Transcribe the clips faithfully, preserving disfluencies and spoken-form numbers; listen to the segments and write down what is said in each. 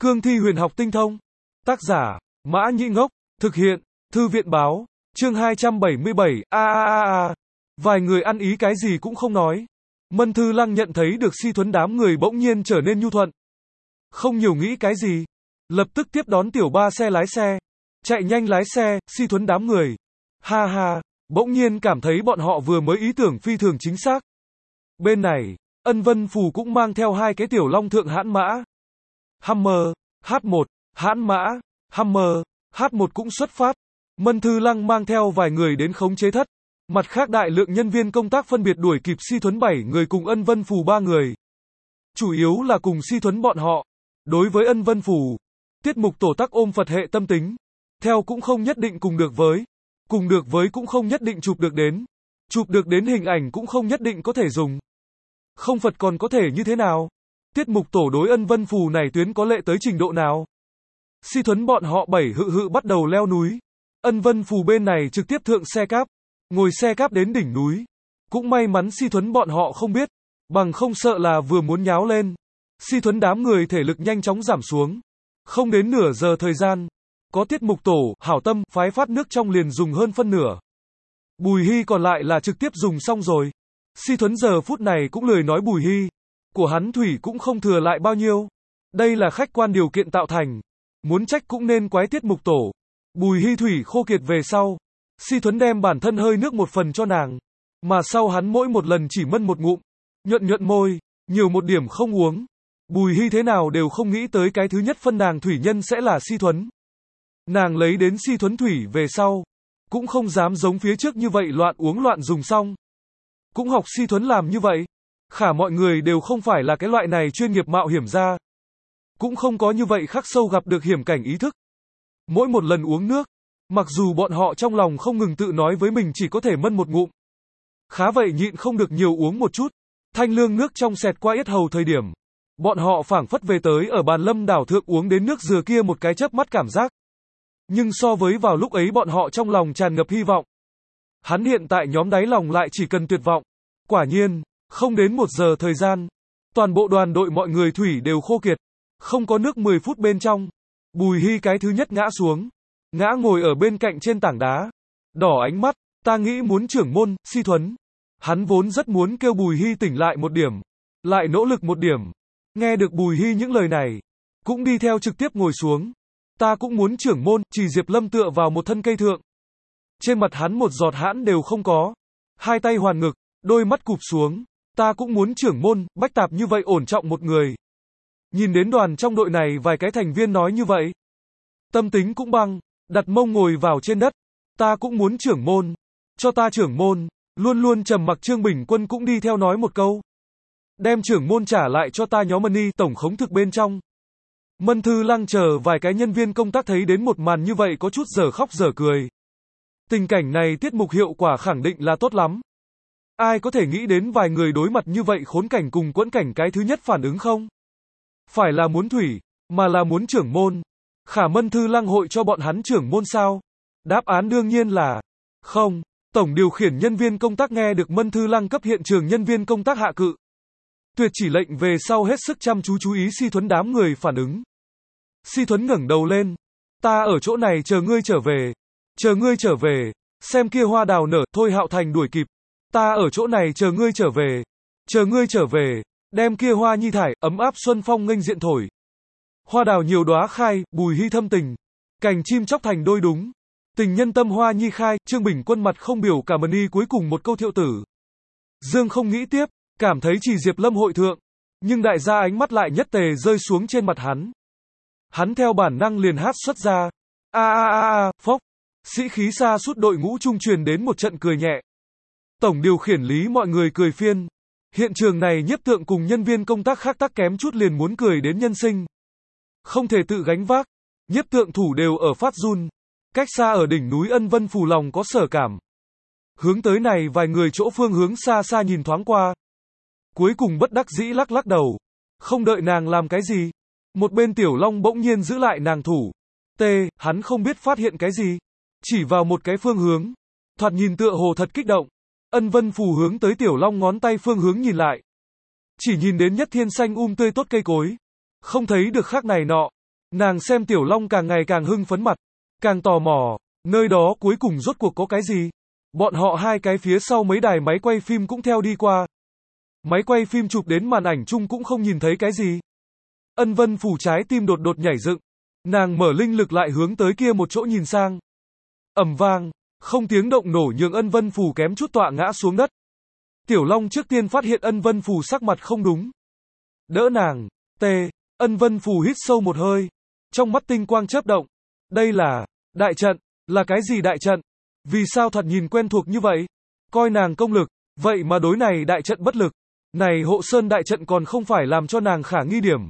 Cương thi huyền học tinh thông. Tác giả, Mã Nhĩ Ngốc. Thực hiện, Thư viện báo. Chương hai trăm bảy mươi bảy, a a a a. Vài người ăn ý cái gì cũng không nói. Mân Thư Lăng nhận thấy được Si Thuấn đám người bỗng nhiên trở nên nhu thuận. Không nhiều nghĩ cái gì. Lập tức tiếp đón tiểu ba xe lái xe. Chạy nhanh lái xe, Si Thuấn đám người. Ha ha, bỗng nhiên cảm thấy bọn họ vừa mới ý tưởng phi thường chính xác. Bên này, Ân Vân Phù cũng mang theo hai cái tiểu long thượng hãn mã. Hammer, H một, hãn mã, Hammer, H một cũng xuất phát. Mân Thư Lăng mang theo vài người đến khống chế thất. Mặt khác đại lượng nhân viên công tác phân biệt đuổi kịp Si Thuấn bảy người cùng Ân Vân Phù ba người. Chủ yếu là cùng Si Thuấn bọn họ. Đối với Ân Vân Phù, tiết mục tổ tắc ôm Phật hệ tâm tính. Theo cũng không nhất định cùng được với. Cùng được với cũng không nhất định chụp được đến. Chụp được đến hình ảnh cũng không nhất định có thể dùng. Không Phật còn có thể như thế nào? Tiết mục tổ đối Ân Vân Phù này tuyến có lệ tới trình độ nào? Si Thuấn bọn họ bảy hự hự bắt đầu leo núi. Ân Vân Phù bên này trực tiếp thượng xe cáp. Ngồi xe cáp đến đỉnh núi. Cũng may mắn Si Thuấn bọn họ không biết. Bằng không sợ là vừa muốn nháo lên. Si Thuấn đám người thể lực nhanh chóng giảm xuống. Không đến nửa giờ thời gian. Có tiết mục tổ, hảo tâm, phái phát nước trong liền dùng hơn phân nửa. Bùi Hy còn lại là trực tiếp dùng xong rồi. Si Thuấn giờ phút này cũng lười nói Bùi Hy. Của hắn thủy cũng không thừa lại bao nhiêu. Đây là khách quan điều kiện tạo thành. Muốn trách cũng nên quái tiết mục tổ. Bùi Hy thủy khô kiệt về sau. Si Thuấn đem bản thân hơi nước một phần cho nàng. Mà sau hắn mỗi một lần chỉ mân một ngụm. Nhuận nhuận môi, nhiều một điểm không uống. Bùi Hy thế nào đều không nghĩ tới cái thứ nhất phân nàng thủy nhân sẽ là Si Thuấn. Nàng lấy đến Si Thuấn thủy về sau. Cũng không dám giống phía trước như vậy loạn uống loạn dùng xong. Cũng học Si Thuấn làm như vậy. Khả mọi người đều không phải là cái loại này chuyên nghiệp mạo hiểm ra. Cũng không có như vậy khắc sâu gặp được hiểm cảnh ý thức. Mỗi một lần uống nước, mặc dù bọn họ trong lòng không ngừng tự nói với mình chỉ có thể mân một ngụm. Khá vậy nhịn không được nhiều uống một chút. Thanh lương nước trong xẹt qua yết hầu thời điểm. Bọn họ phảng phất về tới ở bàn lâm đảo thượng uống đến nước dừa kia một cái chớp mắt cảm giác. Nhưng so với vào lúc ấy bọn họ trong lòng tràn ngập hy vọng. Hắn hiện tại nhóm đáy lòng lại chỉ cần tuyệt vọng. Quả nhiên, không đến một giờ thời gian. Toàn bộ đoàn đội mọi người thủy đều khô kiệt. Không có nước mười phút bên trong. Bùi Hy cái thứ nhất ngã xuống. Ngã ngồi ở bên cạnh trên tảng đá. Đỏ ánh mắt, ta nghĩ muốn trưởng môn, Si Thuấn. Hắn vốn rất muốn kêu Bùi Hy tỉnh lại một điểm. Lại nỗ lực một điểm. Nghe được Bùi Hy những lời này. Cũng đi theo trực tiếp ngồi xuống. Ta cũng muốn trưởng môn, chỉ Diệp Lâm tựa vào một thân cây thượng. Trên mặt hắn một giọt hãn đều không có. Hai tay hoàn ngực, đôi mắt cụp xuống. Ta cũng muốn trưởng môn, Bách Tạp như vậy ổn trọng một người. Nhìn đến đoàn trong đội này vài cái thành viên nói như vậy. Tâm tính cũng băng, đặt mông ngồi vào trên đất. Ta cũng muốn trưởng môn. Cho ta trưởng môn. Luôn luôn trầm mặc Trương Bình Quân cũng đi theo nói một câu. Đem trưởng môn trả lại cho ta nhóm Mân Y tổng khống thực bên trong. Mân Thư Lăng chờ vài cái nhân viên công tác thấy đến một màn như vậy có chút dở khóc dở cười. Tình cảnh này tiết mục hiệu quả khẳng định là tốt lắm. Ai có thể nghĩ đến vài người đối mặt như vậy khốn cảnh cùng quẫn cảnh cái thứ nhất phản ứng không? Phải là muốn thủy, mà là muốn trưởng môn. Khả Mân Thư Lăng hội cho bọn hắn trưởng môn sao? Đáp án đương nhiên là không. Tổng điều khiển nhân viên công tác nghe được Mân Thư Lăng cấp hiện trường nhân viên công tác hạ cự. Tuyệt chỉ lệnh về sau hết sức chăm chú chú ý Si Thuấn đám người phản ứng. Si Thuấn ngẩng đầu lên. Ta ở chỗ này chờ ngươi trở về. Chờ ngươi trở về. Xem kia hoa đào nở, thôi Hạo Thành đuổi kịp. Ta ở chỗ này chờ ngươi trở về. Chờ ngươi trở về. Đem kia hoa nhi thải, ấm áp xuân phong nghênh diện thổi. Hoa đào nhiều đóa khai, Bùi Hy thâm tình. Cành chim chóc thành đôi đúng. Tình nhân tâm hoa nhi khai, Trương Bình Quân mặt không biểu cả Mân Y cuối cùng một câu thiệu tử. Dương không nghĩ tiếp, cảm thấy chỉ Diệp Lâm hội thượng. Nhưng đại gia ánh mắt lại nhất tề rơi xuống trên mặt hắn. Hắn theo bản năng liền hát xuất ra. A a a a, phốc. Sĩ khí xa suốt đội ngũ trung truyền đến một trận cười nhẹ. Tổng điều khiển lý mọi người cười phiên. Hiện trường này nhiếp tượng cùng nhân viên công tác khác tác kém chút liền muốn cười đến nhân sinh. Không thể tự gánh vác. Nhiếp tượng thủ đều ở phát run. Cách xa ở đỉnh núi Ân Vân Phù lòng có sở cảm. Hướng tới này vài người chỗ phương hướng xa xa nhìn thoáng qua. Cuối cùng bất đắc dĩ lắc lắc đầu. Không đợi nàng làm cái gì. Một bên Tiểu Long bỗng nhiên giữ lại nàng thủ. T, hắn không biết phát hiện cái gì. Chỉ vào một cái phương hướng. Thoạt nhìn tựa hồ thật kích động. Ân Vân Phù hướng tới Tiểu Long ngón tay phương hướng nhìn lại. Chỉ nhìn đến nhất thiên xanh um tươi tốt cây cối. Không thấy được khác này nọ. Nàng xem Tiểu Long càng ngày càng hưng phấn mặt, càng tò mò, nơi đó cuối cùng rốt cuộc có cái gì? Bọn họ hai cái phía sau mấy đài máy quay phim cũng theo đi qua. Máy quay phim chụp đến màn ảnh chung cũng không nhìn thấy cái gì. Ân Vân Phù trái tim đột đột nhảy dựng, nàng mở linh lực lại hướng tới kia một chỗ nhìn sang. Ầm vang, không tiếng động nổ nhường Ân Vân Phù kém chút tọa ngã xuống đất. Tiểu Long trước tiên phát hiện Ân Vân Phù sắc mặt không đúng. Đỡ nàng, tê, Ân Vân Phù hít sâu một hơi, trong mắt tinh quang chớp động. Đây là, đại trận, là cái gì đại trận? Vì sao thật nhìn quen thuộc như vậy? Coi nàng công lực, vậy mà đối này đại trận bất lực. Này hộ sơn đại trận còn không phải làm cho nàng khả nghi điểm.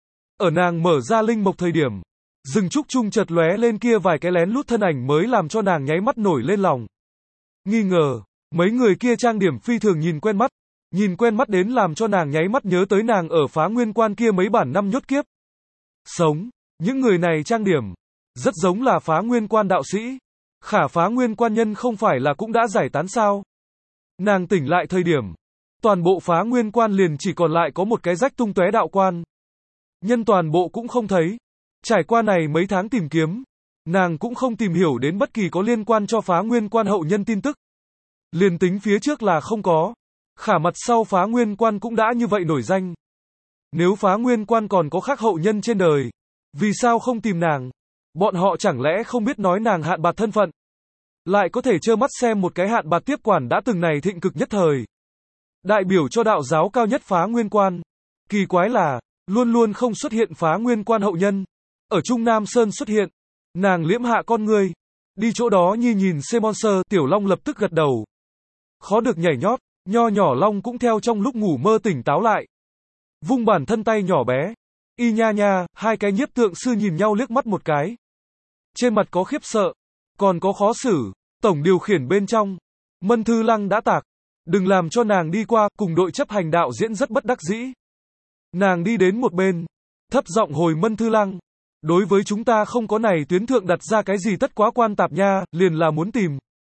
Ở nàng mở ra linh mộc thời điểm, rừng trúc trung chợt lóe lên kia vài cái lén lút thân ảnh mới làm cho nàng nháy mắt nổi lên lòng. Nghi ngờ, mấy người kia trang điểm phi thường nhìn quen mắt, nhìn quen mắt đến làm cho nàng nháy mắt nhớ tới nàng ở Phá Nguyên Quan kia mấy bản năm nhốt kiếp. Sống, những người này trang điểm, rất giống là Phá Nguyên Quan đạo sĩ. Khả Phá Nguyên Quan nhân không phải là cũng đã giải tán sao? Nàng tỉnh lại thời điểm, toàn bộ Phá Nguyên Quan liền chỉ còn lại có một cái rách tung tóe đạo quan. Nhân toàn bộ cũng không thấy. Trải qua này mấy tháng tìm kiếm, nàng cũng không tìm hiểu đến bất kỳ có liên quan cho Phá Nguyên Quan hậu nhân tin tức. Liền tính phía trước là không có, khả mặt sau Phá Nguyên Quan cũng đã như vậy nổi danh. Nếu Phá Nguyên Quan còn có khác hậu nhân trên đời, vì sao không tìm nàng? Bọn họ chẳng lẽ không biết nói nàng Hạn Bạt thân phận? Lại có thể trơ mắt xem một cái Hạn Bạt tiếp quản đã từng này thịnh cực nhất thời. Đại biểu cho đạo giáo cao nhất Phá Nguyên Quan. Kỳ quái là, luôn luôn không xuất hiện Phá Nguyên Quan hậu nhân. Ở Trung Nam Sơn xuất hiện. Nàng liễm hạ con người. Đi chỗ đó nhi nhìn Semonser, Tiểu Long lập tức gật đầu. Khó được nhảy nhót, nho nhỏ Long cũng theo trong lúc ngủ mơ tỉnh táo lại. Vung bản thân tay nhỏ bé. Y nha nha, hai cái nhiếp tượng sư nhìn nhau liếc mắt một cái. Trên mặt có khiếp sợ, còn có khó xử. Tổng điều khiển bên trong, Mân Thư Lăng đã tạc. Đừng làm cho nàng đi qua, cùng đội chấp hành đạo diễn rất bất đắc dĩ. Nàng đi đến một bên, thấp giọng hồi Mân Thư Lăng. Đối với chúng ta không có này tuyến thượng đặt ra cái gì tất quá quan tạp nha, liền là muốn tìm.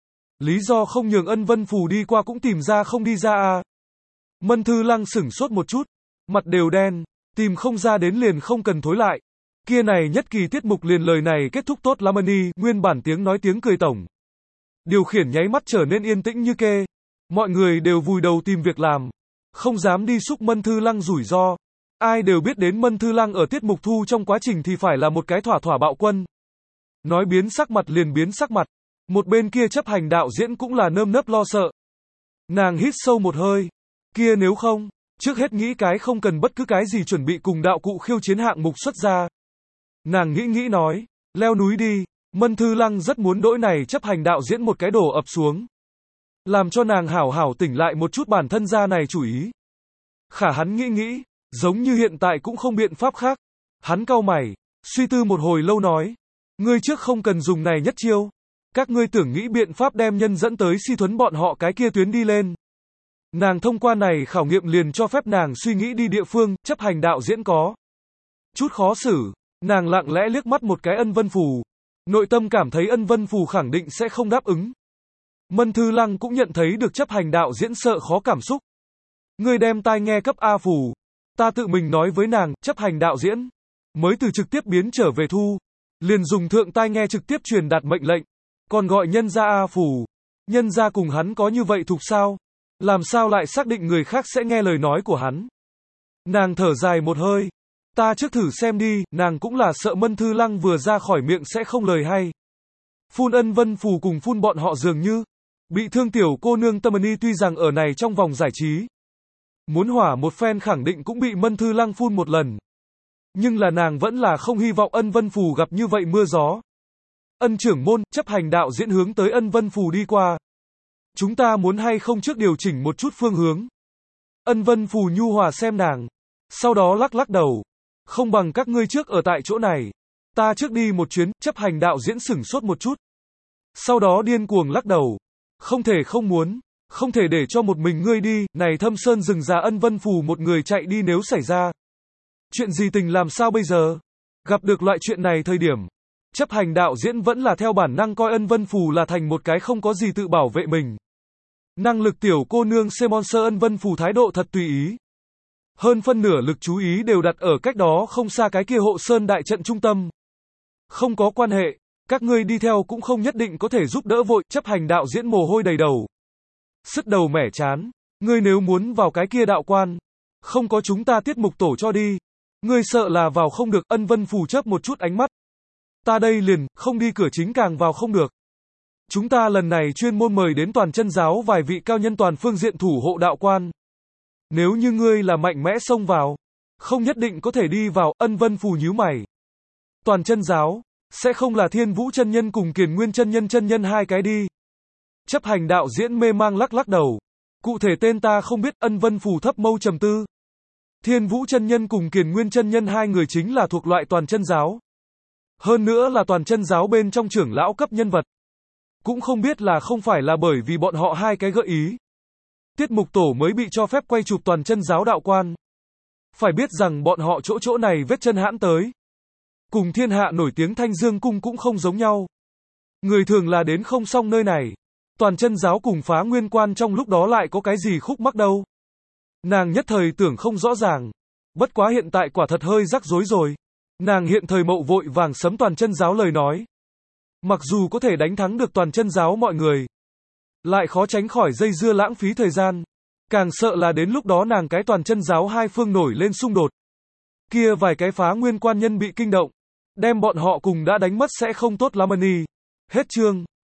Lý do không nhường Ân Vân Phù đi qua cũng tìm ra không đi ra à. Mân Thư Lăng sửng sốt một chút, mặt đều đen, tìm không ra đến liền không cần thối lại. Kia này nhất kỳ tiết mục liền lời này kết thúc tốt lắm đi, nguyên bản tiếng nói tiếng cười tổng. Điều khiển nháy mắt trở nên yên tĩnh như kê. Mọi người đều vùi đầu tìm việc làm, không dám đi xúc Mân Thư Lăng rủi ro. Ai đều biết đến Mân Thư Lăng ở tiết mục thu trong quá trình thì phải là một cái thỏa thỏa bạo quân. Nói biến sắc mặt liền biến sắc mặt. Một bên kia chấp hành đạo diễn cũng là nơm nớp lo sợ. Nàng hít sâu một hơi. Kia nếu không, trước hết nghĩ cái không cần bất cứ cái gì chuẩn bị cùng đạo cụ khiêu chiến hạng mục xuất ra. Nàng nghĩ nghĩ nói, leo núi đi. Mân Thư Lăng rất muốn đỗi này chấp hành đạo diễn một cái đổ ập xuống. Làm cho nàng hảo hảo tỉnh lại một chút bản thân ra này chủ ý. Khả hắn nghĩ nghĩ, giống như hiện tại cũng không biện pháp khác. Hắn cau mày, suy tư một hồi lâu nói. Ngươi trước không cần dùng này nhất chiêu. Các ngươi tưởng nghĩ biện pháp đem nhân dẫn tới si thuấn bọn họ cái kia tuyến đi lên. Nàng thông qua này khảo nghiệm liền cho phép nàng suy nghĩ đi địa phương, chấp hành đạo diễn có chút khó xử. Nàng lặng lẽ liếc mắt một cái Ân Vân Phù. Nội tâm cảm thấy Ân Vân Phù khẳng định sẽ không đáp ứng. Mân Thư Lăng cũng nhận thấy được chấp hành đạo diễn sợ khó cảm xúc. Ngươi đem tai nghe cấp A Phù. Ta tự mình nói với nàng, chấp hành đạo diễn. Mới từ trực tiếp biến trở về thu. Liền dùng thượng tai nghe trực tiếp truyền đạt mệnh lệnh. Còn gọi nhân gia A Phù. Nhân gia cùng hắn có như vậy thuộc sao? Làm sao lại xác định người khác sẽ nghe lời nói của hắn? Nàng thở dài một hơi. Ta trước thử xem đi, nàng cũng là sợ Mân Thư Lăng vừa ra khỏi miệng sẽ không lời hay. Phun Ân Vân Phù cùng phun bọn họ dường như. Bị thương tiểu cô nương Tâm tuy rằng ở này trong vòng giải trí. Muốn hỏa một phen khẳng định cũng bị Mân Thư Lăng phun một lần. Nhưng là nàng vẫn là không hy vọng Ân Vân Phù gặp như vậy mưa gió. Ân trưởng môn, chấp hành đạo diễn hướng tới Ân Vân Phù đi qua. Chúng ta muốn hay không trước điều chỉnh một chút phương hướng. Ân Vân Phù nhu hòa xem nàng. Sau đó lắc lắc đầu. Không bằng các ngươi trước ở tại chỗ này. Ta trước đi một chuyến, chấp hành đạo diễn sửng sốt một chút. Sau đó điên cuồng lắc đầu. Không thể không muốn. Không thể để cho một mình ngươi đi, này thâm sơn rừng già Ân Vân Phù một người chạy đi nếu xảy ra. Chuyện gì tình làm sao bây giờ? Gặp được loại chuyện này thời điểm. Chấp hành đạo diễn vẫn là theo bản năng coi Ân Vân Phù là thành một cái không có gì tự bảo vệ mình. Năng lực tiểu cô nương Semonser Ân Vân Phù thái độ thật tùy ý. Hơn phân nửa lực chú ý đều đặt ở cách đó không xa cái kia hộ sơn đại trận trung tâm. Không có quan hệ, các ngươi đi theo cũng không nhất định có thể giúp đỡ vội, chấp hành đạo diễn mồ hôi đầy đầu. Sứt đầu mẻ chán, ngươi nếu muốn vào cái kia đạo quan, không có chúng ta tiết mục tổ cho đi. Ngươi sợ là vào không được, Ân Vân Phù chớp một chút ánh mắt. Ta đây liền, không đi cửa chính càng vào không được. Chúng ta lần này chuyên môn mời đến toàn chân giáo vài vị cao nhân toàn phương diện thủ hộ đạo quan. Nếu như ngươi là mạnh mẽ xông vào, không nhất định có thể đi vào, Ân Vân Phù nhíu mày. Toàn chân giáo, sẽ không là Thiên Vũ chân nhân cùng Kiền Nguyên chân nhân chân nhân hai cái đi. Chấp hành đạo diễn mê mang lắc lắc đầu. Cụ thể tên ta không biết, Ân Vân Phù thấp mâu trầm tư. Thiên Vũ chân nhân cùng Kiền Nguyên chân nhân hai người chính là thuộc loại toàn chân giáo. Hơn nữa là toàn chân giáo bên trong trưởng lão cấp nhân vật. Cũng không biết là không phải là bởi vì bọn họ hai cái gợi ý. Tiết mục tổ mới bị cho phép quay chụp toàn chân giáo đạo quan. Phải biết rằng bọn họ chỗ chỗ này vết chân hãn tới. Cùng thiên hạ nổi tiếng Thanh Dương Cung cũng không giống nhau. Người thường là đến không xong nơi này. Toàn chân giáo cùng Phá Nguyên Quan trong lúc đó lại có cái gì khúc mắc đâu. Nàng nhất thời tưởng không rõ ràng. Bất quá hiện tại quả thật hơi rắc rối rồi. Nàng hiện thời mậu vội vàng sấm toàn chân giáo lời nói. Mặc dù có thể đánh thắng được toàn chân giáo mọi người, lại khó tránh khỏi dây dưa lãng phí thời gian. Càng sợ là đến lúc đó nàng cái toàn chân giáo hai phương nổi lên xung đột. Kia vài cái Phá Nguyên Quan nhân bị kinh động. Đem bọn họ cùng đã đánh mất sẽ không tốt lắm ân y. Hết chương.